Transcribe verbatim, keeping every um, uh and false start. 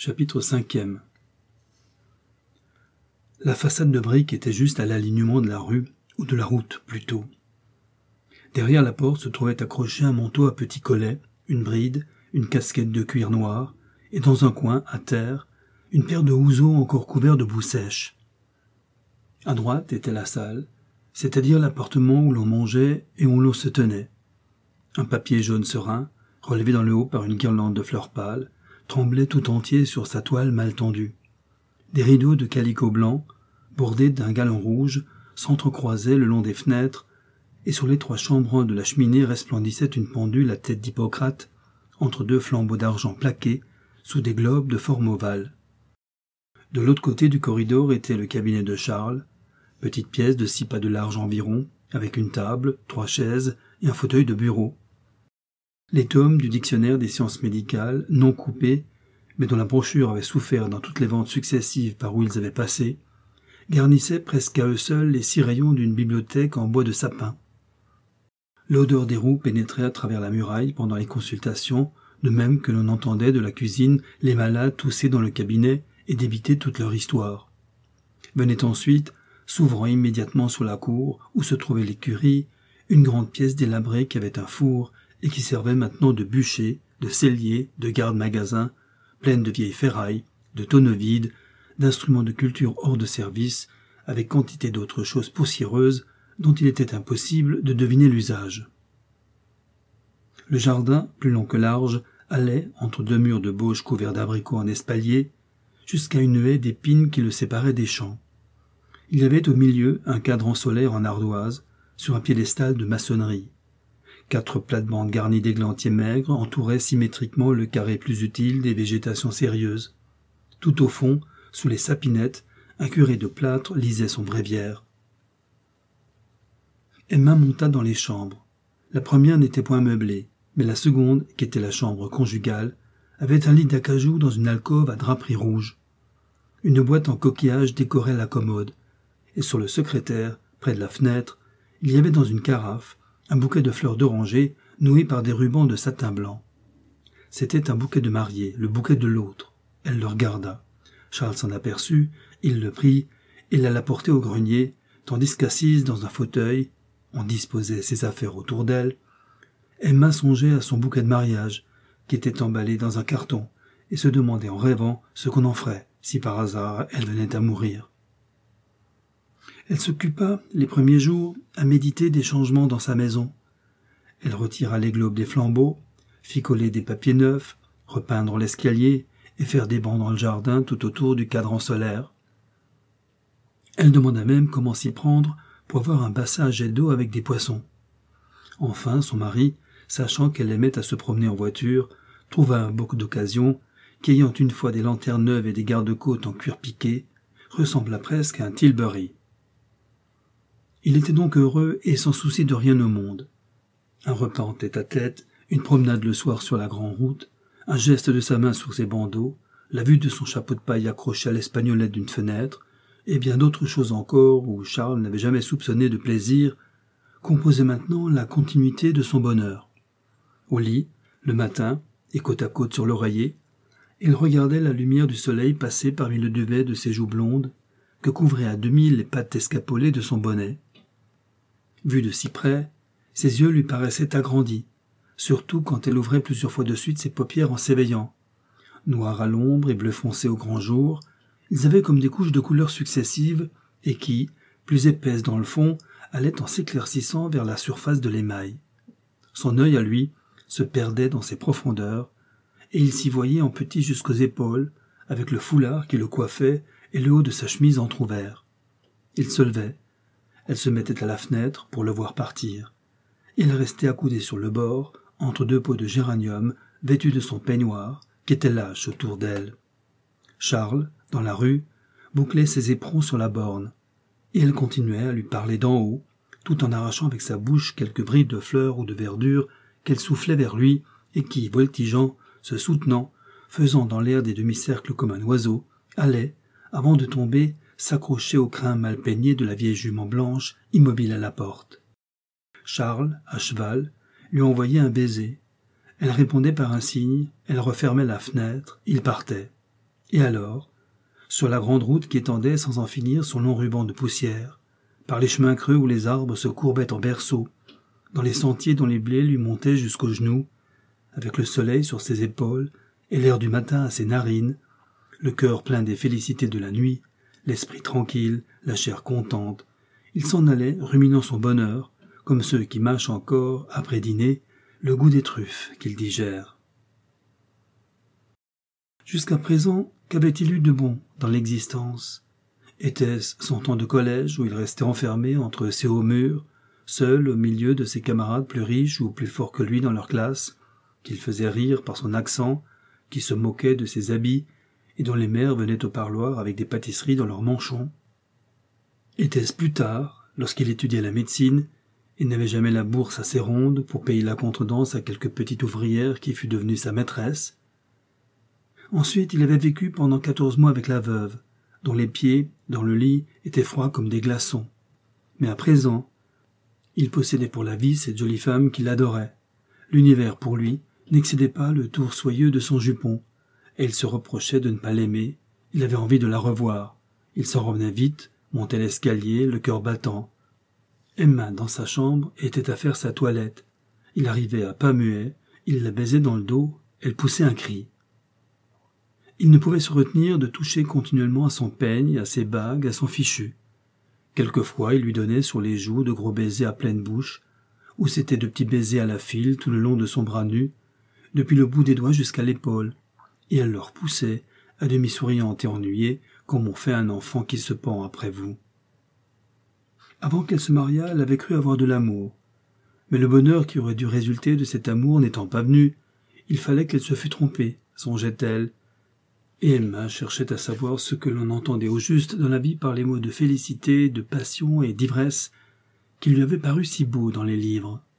Chapitre cinquième. La façade de briques était juste à l'alignement de la rue, ou de la route plutôt. Derrière la porte se trouvait accroché un manteau à petits collets, une bride, une casquette de cuir noir, et dans un coin, à terre, une paire de houseaux encore couverts de boue sèche. À droite était la salle, c'est-à-dire l'appartement où l'on mangeait et où l'on se tenait. Un papier jaune serein, relevé dans le haut par une guirlande de fleurs pâles, tremblait tout entier sur sa toile mal tendue. Des rideaux de calicot blanc, bordés d'un galon rouge, s'entrecroisaient le long des fenêtres, et sur les trois chambranles de la cheminée resplendissait une pendule à tête d'Hippocrate, entre deux flambeaux d'argent plaqués, sous des globes de forme ovale. De l'autre côté du corridor était le cabinet de Charles, petite pièce de six pas de large environ, avec une table, trois chaises et un fauteuil de bureau. Les tomes du dictionnaire des sciences médicales, non coupés, mais dont la brochure avait souffert dans toutes les ventes successives par où ils avaient passé, garnissaient presque à eux seuls les six rayons d'une bibliothèque en bois de sapin. L'odeur des roues pénétrait à travers la muraille pendant les consultations, de même que l'on entendait de la cuisine les malades tousser dans le cabinet et débiter toute leur histoire. Venait ensuite, s'ouvrant immédiatement sur la cour, où se trouvait l'écurie, une grande pièce délabrée qui avait un four et qui servait maintenant de bûcher, de cellier, de garde-magasin, pleine de vieilles ferrailles, de tonneaux vides, d'instruments de culture hors de service, avec quantité d'autres choses poussiéreuses dont il était impossible de deviner l'usage. Le jardin, plus long que large, allait, entre deux murs de bauge couverts d'abricots en espalier, jusqu'à une haie d'épines qui le séparait des champs. Il y avait au milieu un cadran solaire en ardoise, sur un piédestal de maçonnerie. Quatre plates-bandes garnies d'églantiers maigres entouraient symétriquement le carré plus utile des végétations sérieuses. Tout au fond, sous les sapinettes, un curé de plâtre lisait son bréviaire. Emma monta dans les chambres. La première n'était point meublée, mais la seconde, qui était la chambre conjugale, avait un lit d'acajou dans une alcôve à draperie rouge. Une boîte en coquillage décorait la commode, et sur le secrétaire, près de la fenêtre, il y avait dans une carafe un bouquet de fleurs d'oranger noué par des rubans de satin blanc. C'était un bouquet de mariée, le bouquet de l'autre. Elle le regarda. Charles s'en aperçut, il le prit et l'alla porter au grenier, tandis qu'assise dans un fauteuil, on disposait ses affaires autour d'elle, Emma songeait à son bouquet de mariage, qui était emballé dans un carton, et se demandait en rêvant ce qu'on en ferait, si par hasard elle venait à mourir. Elle s'occupa, les premiers jours, à méditer des changements dans sa maison. Elle retira les globes des flambeaux, fit coller des papiers neufs, repeindre l'escalier et faire des bancs dans le jardin tout autour du cadran solaire. Elle demanda même comment s'y prendre pour avoir un bassin à jet d'eau avec des poissons. Enfin, son mari, sachant qu'elle aimait à se promener en voiture, trouva un boc d'occasion qui, ayant une fois des lanternes neuves et des garde-côtes en cuir piqué, ressembla presque à un Tilbury. Il était donc heureux et sans souci de rien au monde. Un repas en tête-à-tête, une promenade le soir sur la grande route, un geste de sa main sur ses bandeaux, la vue de son chapeau de paille accroché à l'espagnolette d'une fenêtre, et bien d'autres choses encore où Charles n'avait jamais soupçonné de plaisir, composaient maintenant la continuité de son bonheur. Au lit, le matin, et côte à côte sur l'oreiller, il regardait la lumière du soleil passer parmi le duvet de ses joues blondes, que couvraient à demi les pattes escapolées de son bonnet. Vu de si près, ses yeux lui paraissaient agrandis, surtout quand elle ouvrait plusieurs fois de suite ses paupières en s'éveillant. Noirs à l'ombre et bleu foncé au grand jour, ils avaient comme des couches de couleurs successives et qui, plus épaisses dans le fond, allaient en s'éclaircissant vers la surface de l'émail. Son œil à lui se perdait dans ses profondeurs, et il s'y voyait en petit jusqu'aux épaules, avec le foulard qui le coiffait et le haut de sa chemise entr'ouvert. Il se levait. Elle se mettait à la fenêtre pour le voir partir. Il restait accoudé sur le bord, entre deux pots de géranium, vêtu de son peignoir, qui était lâche autour d'elle. Charles, dans la rue, bouclait ses éperons sur la borne, et elle continuait à lui parler d'en haut, tout en arrachant avec sa bouche quelques bribes de fleurs ou de verdure qu'elle soufflait vers lui et qui, voltigeant, se soutenant, faisant dans l'air des demi-cercles comme un oiseau, allait, avant de tomber, s'accrocher au crin mal peigné de la vieille jument blanche, immobile à la porte. Charles, à cheval, lui envoyait un baiser. Elle répondait par un signe, elle refermait la fenêtre, il partait. Et alors, sur la grande route qui étendait sans en finir son long ruban de poussière, par les chemins creux où les arbres se courbaient en berceaux, dans les sentiers dont les blés lui montaient jusqu'aux genoux, avec le soleil sur ses épaules et l'air du matin à ses narines, le cœur plein des félicités de la nuit, l'esprit tranquille, la chair contente, il s'en allait ruminant son bonheur, comme ceux qui mâchent encore, après dîner, le goût des truffes qu'ils digèrent. Jusqu'à présent, qu'avait-il eu de bon dans l'existence? Était-ce son temps de collège où il restait enfermé entre ses hauts murs, seul au milieu de ses camarades plus riches ou plus forts que lui dans leur classe, qu'il faisait rire par son accent, qui se moquait de ses habits et dont les mères venaient au parloir avec des pâtisseries dans leurs manchons? Était-ce plus tard, lorsqu'il étudiait la médecine, et n'avait jamais la bourse assez ronde pour payer la contredanse à quelque petite ouvrière qui fût devenue sa maîtresse? Ensuite, il avait vécu pendant quatorze mois avec la veuve, dont les pieds, dans le lit, étaient froids comme des glaçons. Mais à présent, il possédait pour la vie cette jolie femme qu'il adorait. L'univers, pour lui, n'excédait pas le tour soyeux de son jupon, et il se reprochait de ne pas l'aimer. Il avait envie de la revoir. Il s'en revenait vite, montait l'escalier, le cœur battant. Emma, dans sa chambre, était à faire sa toilette. Il arrivait à pas muet, il la baisait dans le dos, elle poussait un cri. Il ne pouvait se retenir de toucher continuellement à son peigne, à ses bagues, à son fichu. Quelquefois, il lui donnait sur les joues de gros baisers à pleine bouche, ou c'étaient de petits baisers à la file tout le long de son bras nu, depuis le bout des doigts jusqu'à l'épaule, et elle leur poussait, à demi souriante et ennuyée, comme on fait un enfant qui se pend après vous. Avant qu'elle se mariât, elle avait cru avoir de l'amour. Mais le bonheur qui aurait dû résulter de cet amour n'étant pas venu, il fallait qu'elle se fût trompée, songeait-elle. Et Emma cherchait à savoir ce que l'on entendait au juste dans la vie par les mots de félicité, de passion et d'ivresse qui lui avaient paru si beaux dans les livres.